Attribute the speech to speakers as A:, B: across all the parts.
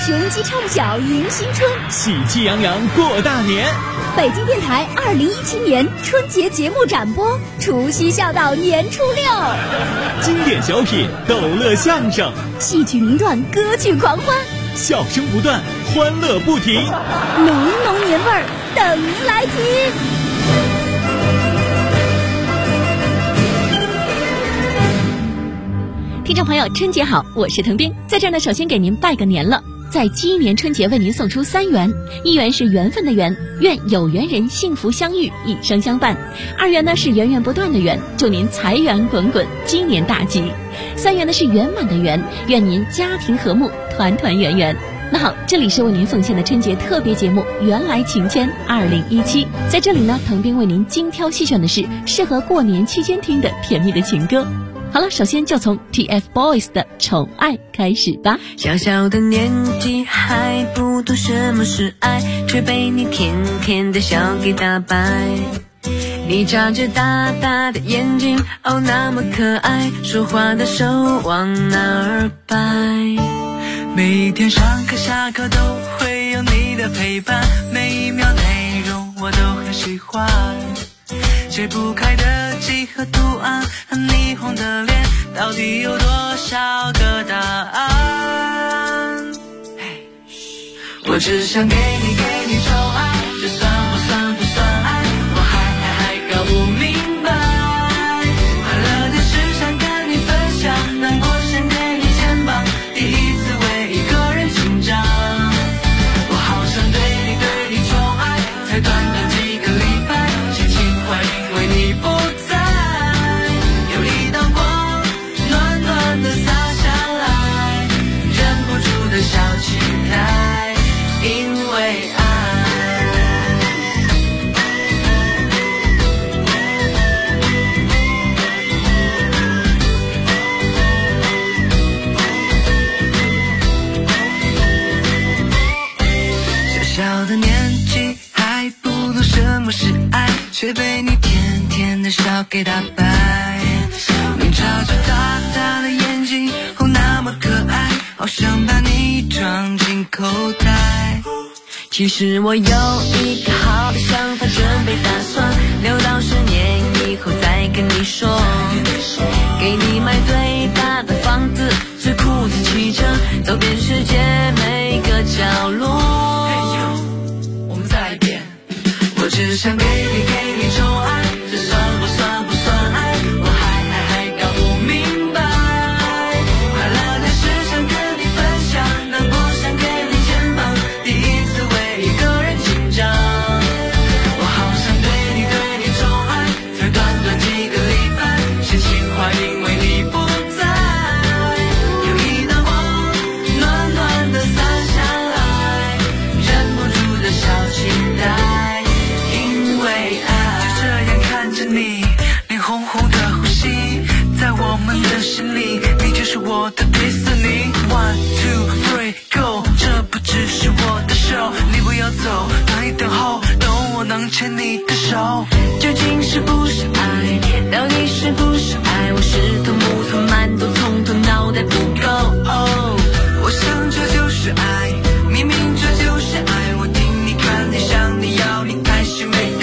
A: 雄鸡唱晓迎新春，
B: 喜气洋洋过大年。
A: 北京电台2017年春节节目展播，除夕笑到年初六，
B: 经典小品、逗乐相声、
A: 戏曲名段、歌曲狂欢，
B: 笑声不断，欢乐不停，
A: 浓浓年味儿等您来听。听众朋友，春节好，我是滕斌，在这儿呢，首先给您拜个年了。在鸡年春节为您送出3元，1元是缘分的缘，愿有缘人幸福相遇，一生相伴；2元呢是源源不断的源，祝您财源滚滚，今年大吉；3元呢是圆满的圆，愿您家庭和睦，团团圆圆。那好，这里是为您奉献的春节特别节目《原来情牵2017》，在这里呢，滕斌为您精挑细选的是适合过年期间听的甜蜜的情歌。好了，首先就从 TFBOYS 的宠爱开始吧。
C: 小小的年纪还不懂什么是爱，却被你甜甜的笑给打败。你眨着大大的眼睛，哦那么可爱，说话的手往哪儿摆。每一天上课下课都会有你的陪伴，每一秒内容我都很喜欢。解不开的几何图案和霓虹的脸，到底有多少个答案？我只想给你宠爱，这算不算爱？我还搞不明白。快乐的事想跟你分享，难过想给你肩膀，第一次为一个人紧张。我好想对你宠爱，才短短几个礼拜，些情怀因为你不在，有一道光暖暖的洒下来，忍不住的小期待，因为爱。小小的年纪还不懂什么是爱，却被你甜甜的笑给打败。你眨着大大的眼睛，哦那么可爱，好想把你装进口袋。其实我有一个好的想法，准备打算留到10年以后再跟你说。给你买最大的房子，最酷的汽车，走遍世界每个角落。我们再一遍。我只想给你宠爱，这算不算爱？我还搞不明白。快乐的事想跟你分享，难过想给你肩膀，第一次为一个人紧张。我好想对你宠爱，才短短几个礼拜，些情怀因为你不在，有一道光暖暖的洒下来，忍不住的小期待，因为爱。就这样看着你，脸红红的呼吸，在我们的心里，你就是我的迪士尼。1, 2, 3, go， 这不只是我的手，你不要走，等一等候，等我能牵你的手。究竟是不是爱？到底是不是爱？我是头木头馒头，从头脑袋不够。我想这就是爱，明明这就是爱，我听你看你想你要你还是没够。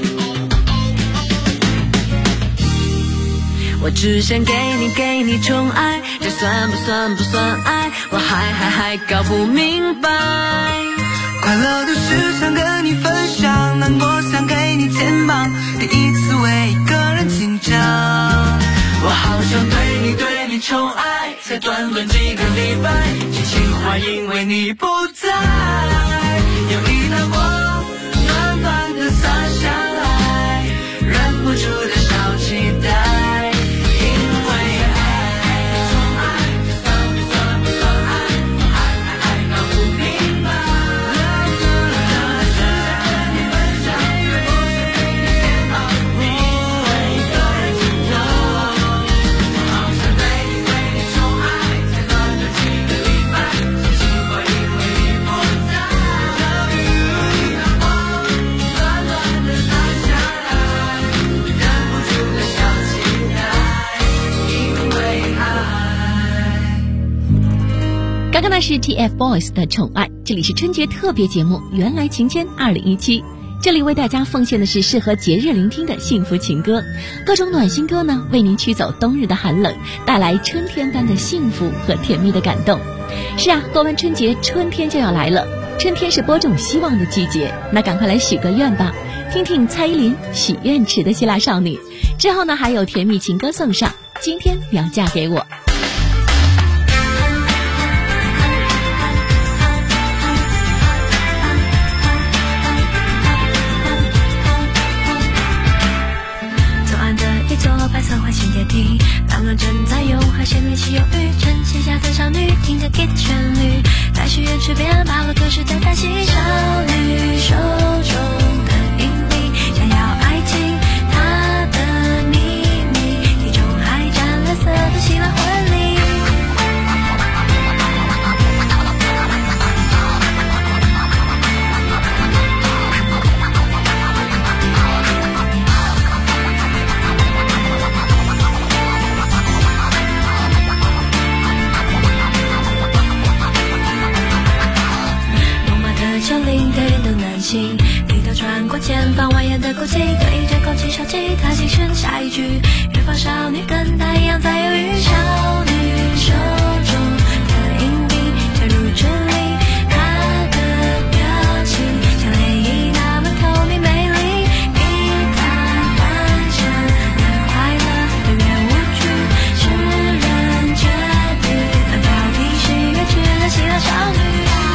C: 我只想给你宠爱，这算不算爱？我还搞不明白。快乐的事想跟你分享，难过想给你肩膀，第一次为一个人紧张。我好想对你宠爱，才短短几个礼拜，些情怀因为你不在，有一道光暖暖的洒下来，忍不住的小期待。在
A: 刚刚呢是 TFBOYS 的宠爱，这里是春节特别节目《原来情牵2017》，这里为大家奉献的是适合节日聆听的幸福情歌，各种暖心歌呢为您驱走冬日的寒冷，带来春天般的幸福和甜蜜的感动。是啊，过完春节，春天就要来了，春天是播种希望的季节，那赶快来许个愿吧，听听蔡依林许愿池的希腊少女，之后呢还有甜蜜情歌送上，今天你要嫁给我。
D: 白色环形阶梯，两人正在用海鲜练习游鱼，趁夕下的少女听着 Git 旋律，在许愿池边爬了个时代叹息，少女手中的硬币想要爱情，她的秘密地中海湛蓝色的希腊婚礼。地头穿过前方蜿蜒的古迹，对着空气笑气，他轻声下一句，远方少女跟他一样在犹豫，少女手中的硬币沉入这里，她的表情像涟漪那么透明美丽，给她完整的快乐永远无惧，是人决定那到底是远去的希腊少女。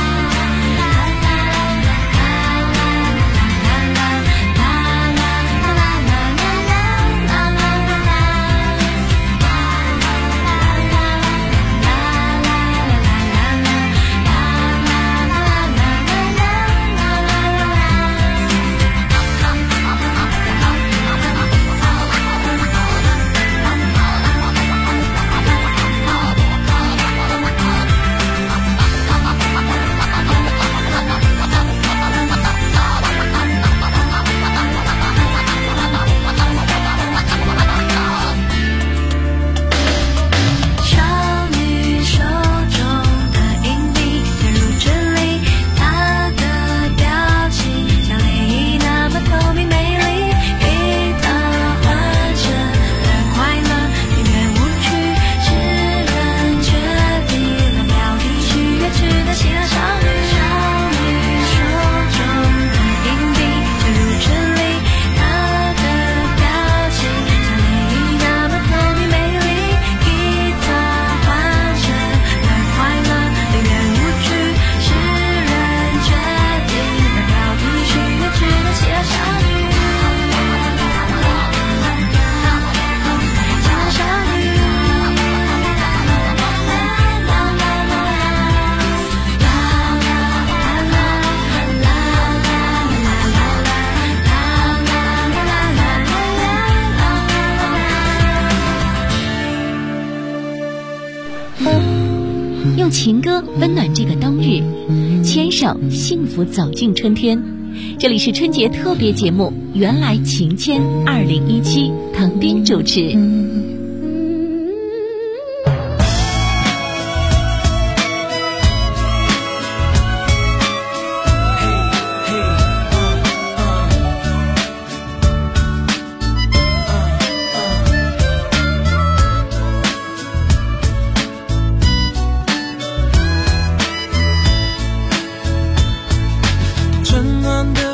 A: 用情歌温暖这个冬日，牵手幸福走进春天。这里是春节特别节目《原来情牵2017》，唐斌主持。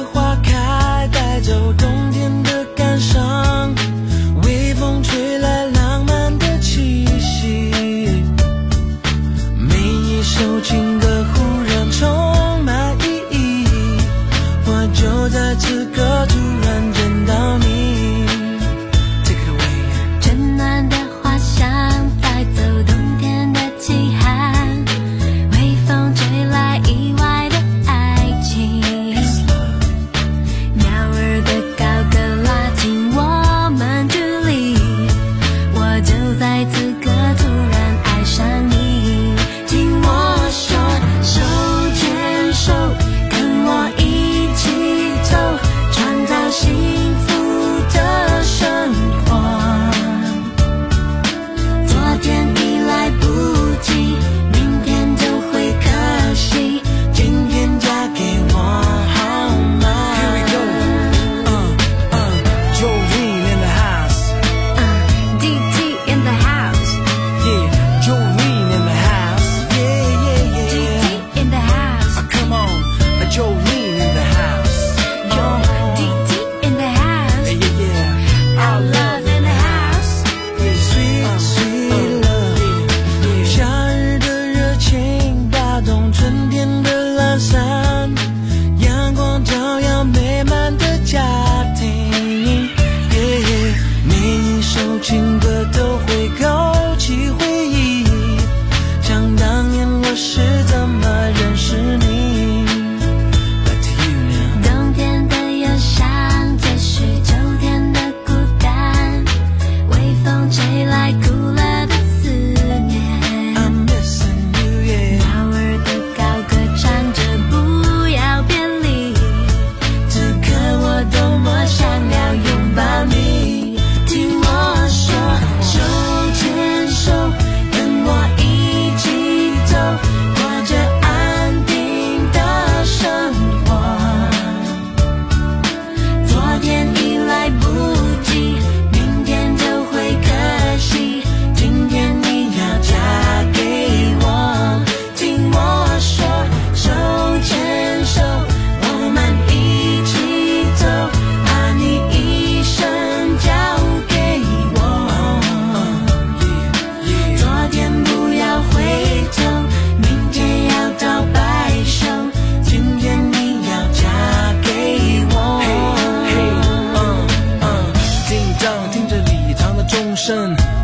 C: 冬天的感伤，微风吹来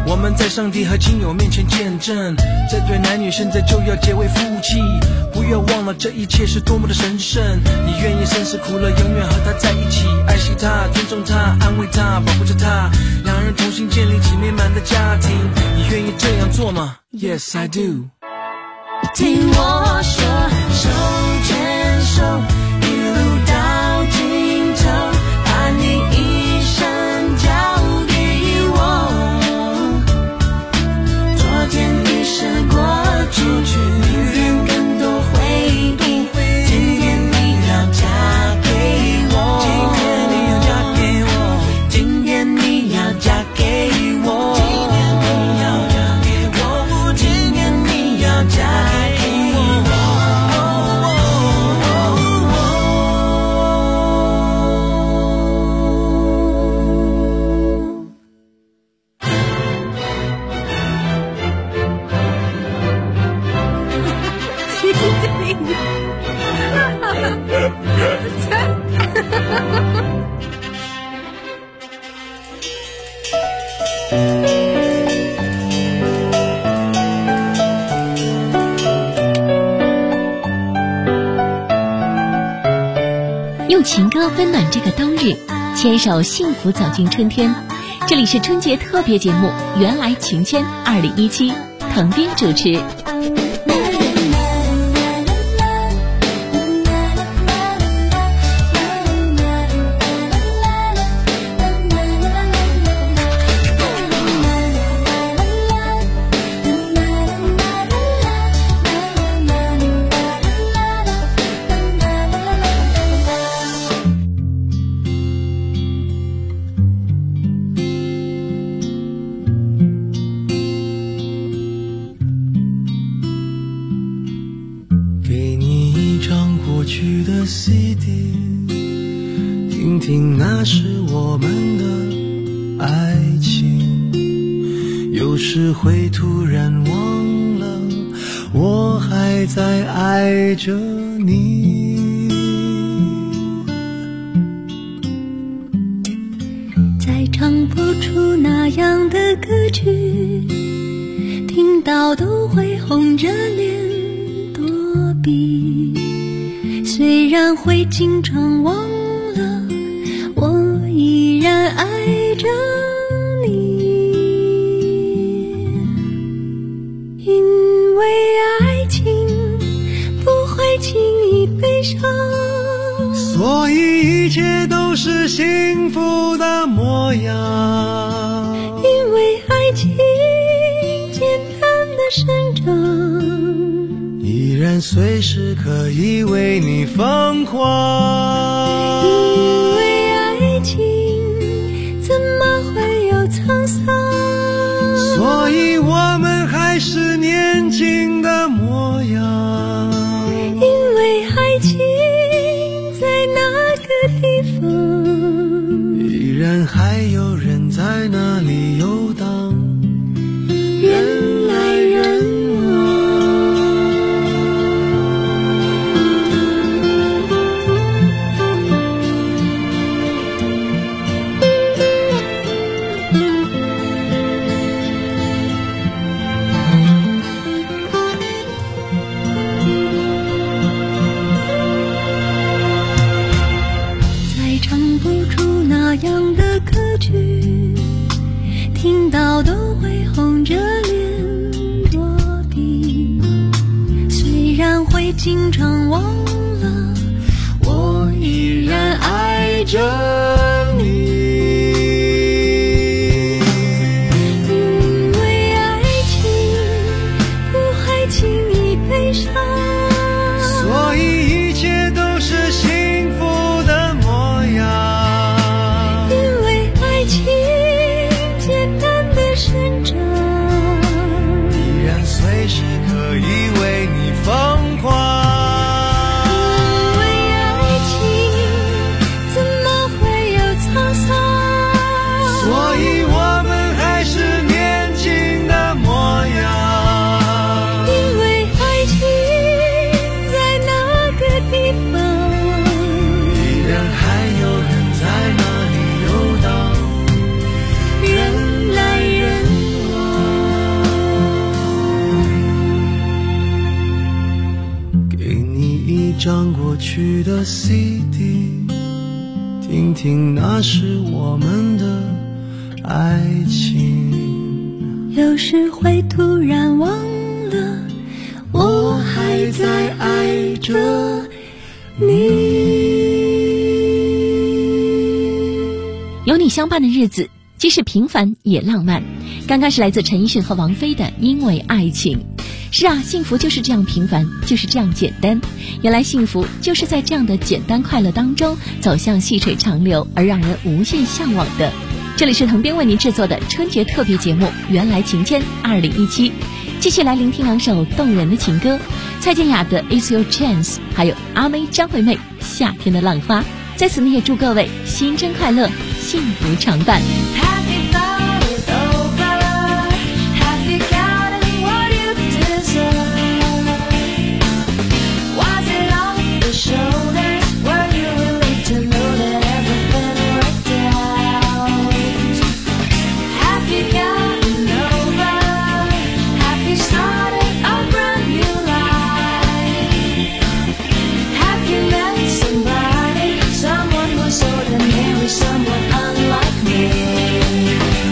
E: 我们在上帝和亲友面前见证，这对男女现在就要结为夫妻。不要忘了这一切是多么的神圣，你愿意生死苦乐永远和他在一起，爱惜他，尊重他，安慰他，保护着他，两人同心建立起美满的家庭。你愿意这样做吗？ Yes I do。
D: 听我说，手牵手一路到尽头，把你一生交给我。昨天已时过出去，明天更多回忆，今天你要嫁给我，今天你要嫁给我，今天你要嫁给我。
A: 用情歌温暖这个冬日，牵手幸福走进春天。这里是春节特别节目《原来情牵》2017，滕斌主持。
C: 听听那是我们的爱情，有时会突然忘了我还在爱着你。
D: 再唱不出那样的歌曲，听到都会红着脸躲避，虽然会经常忘了我依然爱着你，因为爱情不会轻易悲伤，
C: 所以一切都是幸福的模样，
D: 因为爱情简单的生长，
C: 依然随时可以为你疯狂，
D: 因为爱情怎么会有沧桑，
C: 所以我们还是年轻的模样，
D: 因为爱情在那个地方，
C: 依然还有人在那里游荡，
D: 人来人往。再唱不出那样的歌曲，听到都会红着脸躲避，虽然会经常忘了我依然爱着你，因为爱情不会轻易悲伤，
C: 所以一切都是幸福的模样，
D: 因为爱情简单的生长，
C: 依然随时可以为你疯狂，
D: 因为爱情怎么会
C: 张过去的 CD， 听听那是我们的爱情。
D: 有时会突然忘了，我还在爱着你。
A: 有你相伴的日子，即使平凡也浪漫。刚刚是来自陈奕迅和王菲的《因为爱情》。是啊，幸福就是这样平凡，就是这样简单。原来幸福就是在这样的简单快乐当中走向细水长流，而让人无限向往的。这里是藤编为您制作的春节特别节目《原来晴天2017》，继续来聆听两首动人的情歌，蔡健雅的《It's Your Chance》，还有阿妹张惠妹《夏天的浪花》。在此呢，也祝各位新春快乐，幸福常伴。
D: Someone unlike me.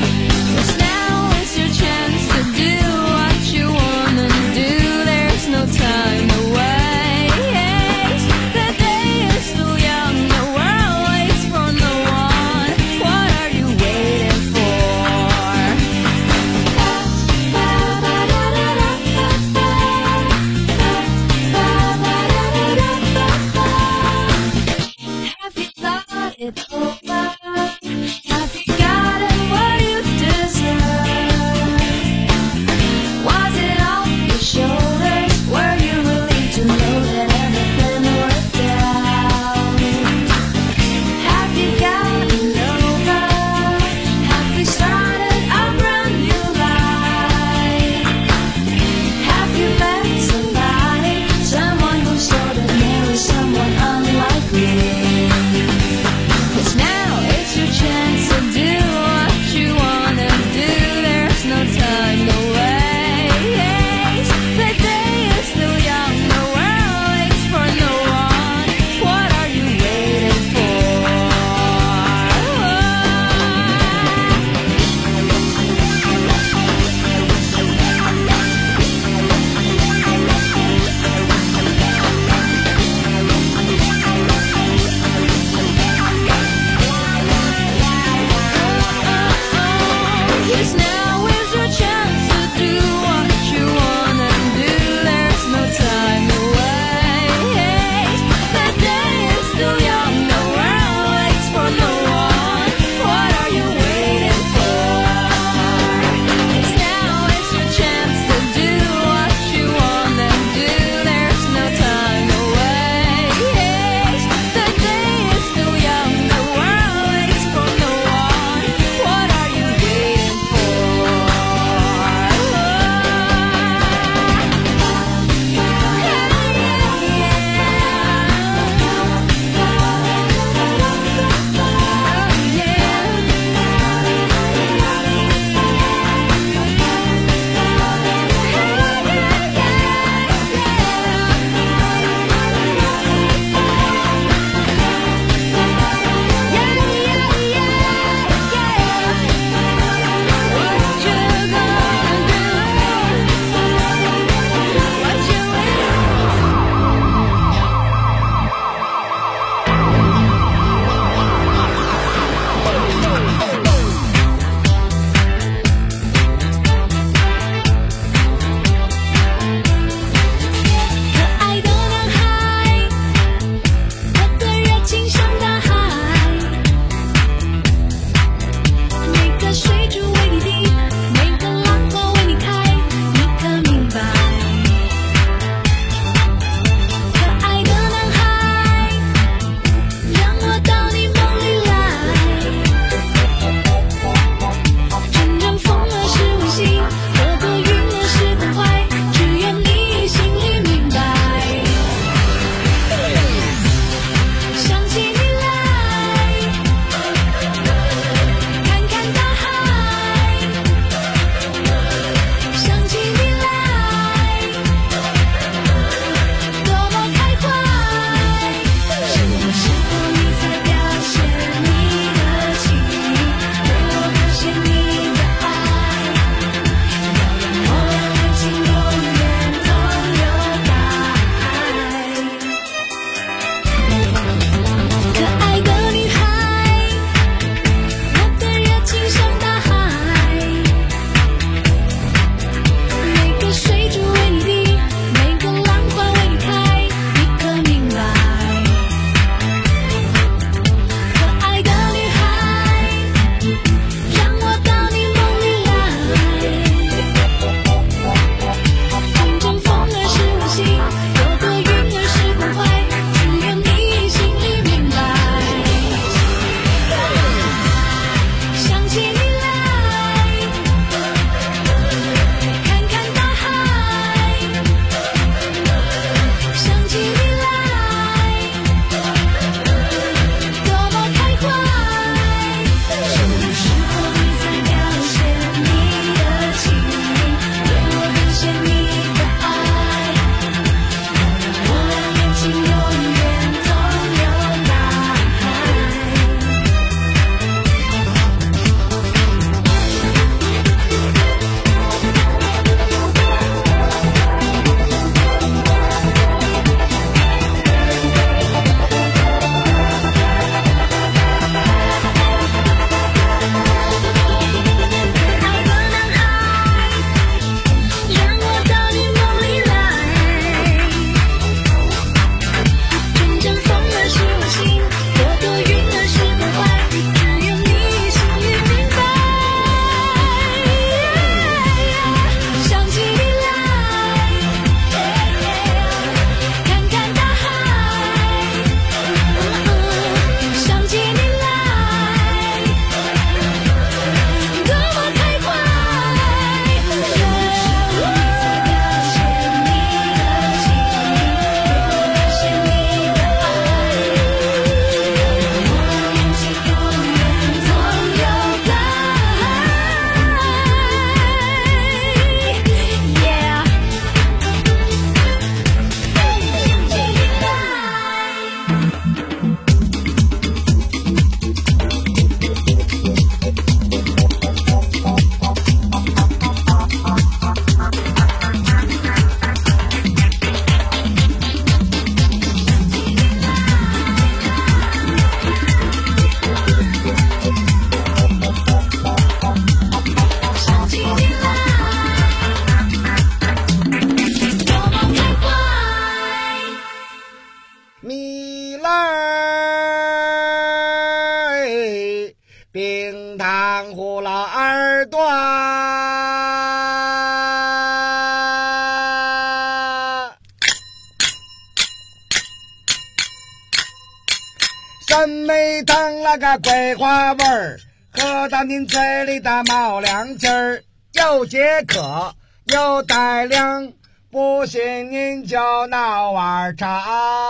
F: 真没等那个桂花味儿，喝到您嘴里的冒凉气儿，又解渴又带凉，不信您就闹碗茶。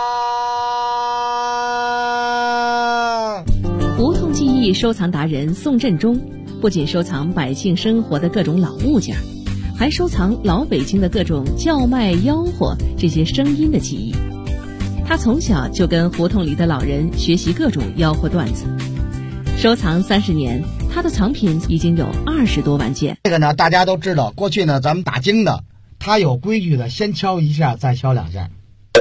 A: 胡同记忆收藏达人宋振中不仅收藏百姓生活的各种老物件，还收藏老北京的各种叫卖吆喝这些声音的记忆。他从小就跟胡同里的老人学习各种吆喝段子，收藏30年，他的藏品已经有20多万件。
F: 这个呢，大家都知道，过去呢，咱们打更的，他有规矩的，先敲一下，再敲2下。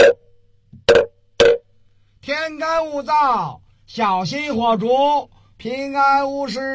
F: 天干物燥，小心火烛，平安无事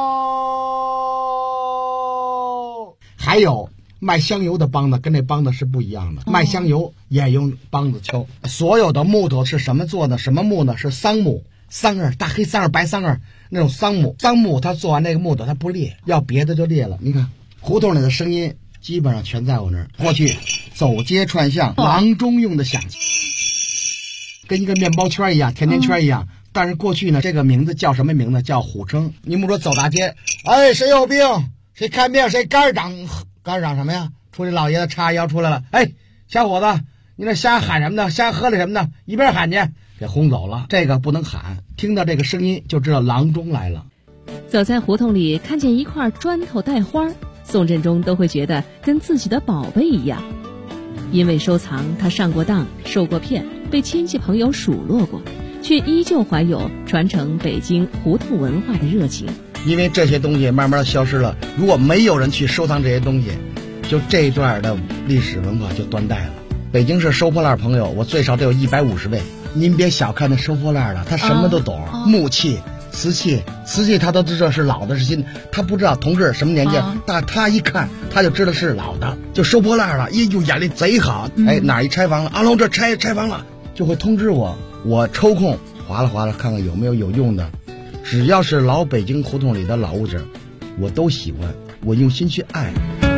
F: 哦。还有卖香油的梆子跟这梆子是不一样的，卖香油也用梆子敲。所有的木头是什么做的？什么木呢？是桑木，桑叶，大黑桑叶、白桑叶那种桑木。桑木它做完那个木头它不裂，要别的就裂了。你看胡同里的声音基本上全在我那儿。过去走街串巷，郎中用的响器，跟一个面包圈一样，甜甜圈一样。但是过去呢，这个名字叫什么名字？叫虎称。你们说走大街，哎，谁有病？谁看病？谁肝长什么呀？出去老爷子叉腰出来了，哎，小伙子，你那瞎喊什么呢？瞎喝了什么呢？一边喊去，给轰走了。这个不能喊，听到这个声音就知道郎中来了。
A: 走在胡同里，看见一块砖头带花，宋振中都会觉得跟自己的宝贝一样。因为收藏，他上过当，受过骗，被亲戚朋友数落过，却依旧怀有传承北京胡同文化的热情。
F: 因为这些东西慢慢的消失了，如果没有人去收藏这些东西，就这一段的历史文化就断代了。北京市收破烂朋友，我最少得有150位。您别小看那收破烂的，他什么都懂，木器、瓷器他都知道是老的是新的，他不知道同志什么年纪，但他一看他就知道是老的，就收破烂了，呦眼力贼好，哎，哪一拆房了，阿龙这拆房了，就会通知我，我抽空划拉看看有没有用的。只要是老北京胡同里的老物件，我都喜欢，我用心去爱。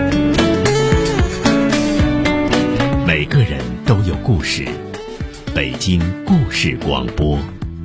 B: 每个人都有故事，北京故事广播。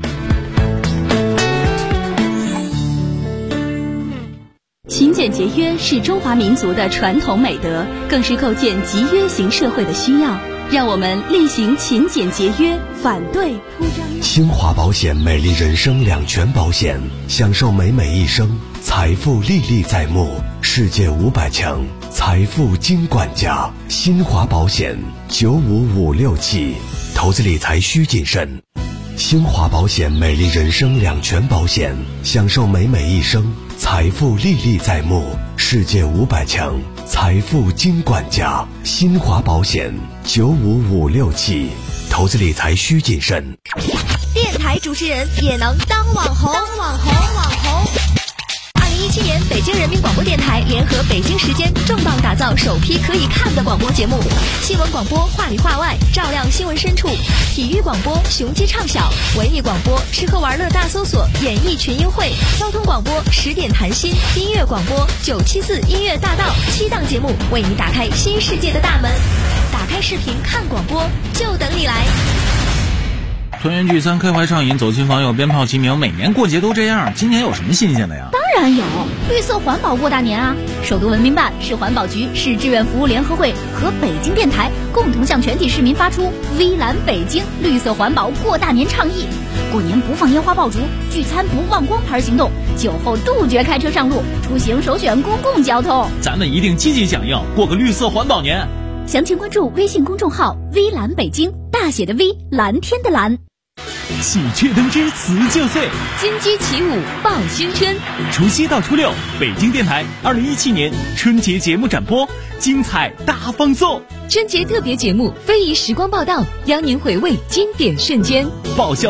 A: 勤俭节约是中华民族的传统美德，更是构建集约型社会的需要。让我们厉行勤俭节约，反对铺张。
G: 新华保险美丽人生2全保险，享受美一生，财富历历在目，世界500强，财富金管家。新华保险95567，投资理财需谨慎。新华保险美丽人生2全保险，享受美一生，财富历历在目，世界500强，财富金管家。新华保险95567，投资理财需谨慎。
D: 电台主持人也能当网红。2017年，北京人民广播电台联合北京时间重磅打造首批可以看的广播节目，新闻广播话里话外，照亮新闻深处；体育广播雄鸡唱晓，文艺广播吃喝玩乐大搜索，演艺群英会；交通广播10点谈心，音乐广播974音乐大道，7档节目为你打开新世界的大门。打开视频看广播，就等你来。
H: 团圆聚餐，开怀畅饮，走亲访友，鞭炮齐鸣，每年过节都这样，今年有什么新鲜的呀？
I: 当然有，绿色环保过大年啊！首都文明办、市环保局、市志愿服务联合会和北京电台共同向全体市民发出微蓝北京绿色环保过大年倡议。过年不放烟花爆竹，聚餐不忘光牌行动，酒后杜绝开车上路，出行首选公共交通。
H: 咱们一定积极响应，过个绿色环保年。
I: 详情关注微信公众号微蓝北京，大写的 V， 蓝天的蓝。
B: 喜鹊登枝辞旧岁，
A: 金鸡起舞报新春。
B: 除夕到初六，北京电台2017年春节节目展播，精彩大放送。
A: 春节特别节目非遗时光报道，邀您回味经典瞬间，
B: 爆笑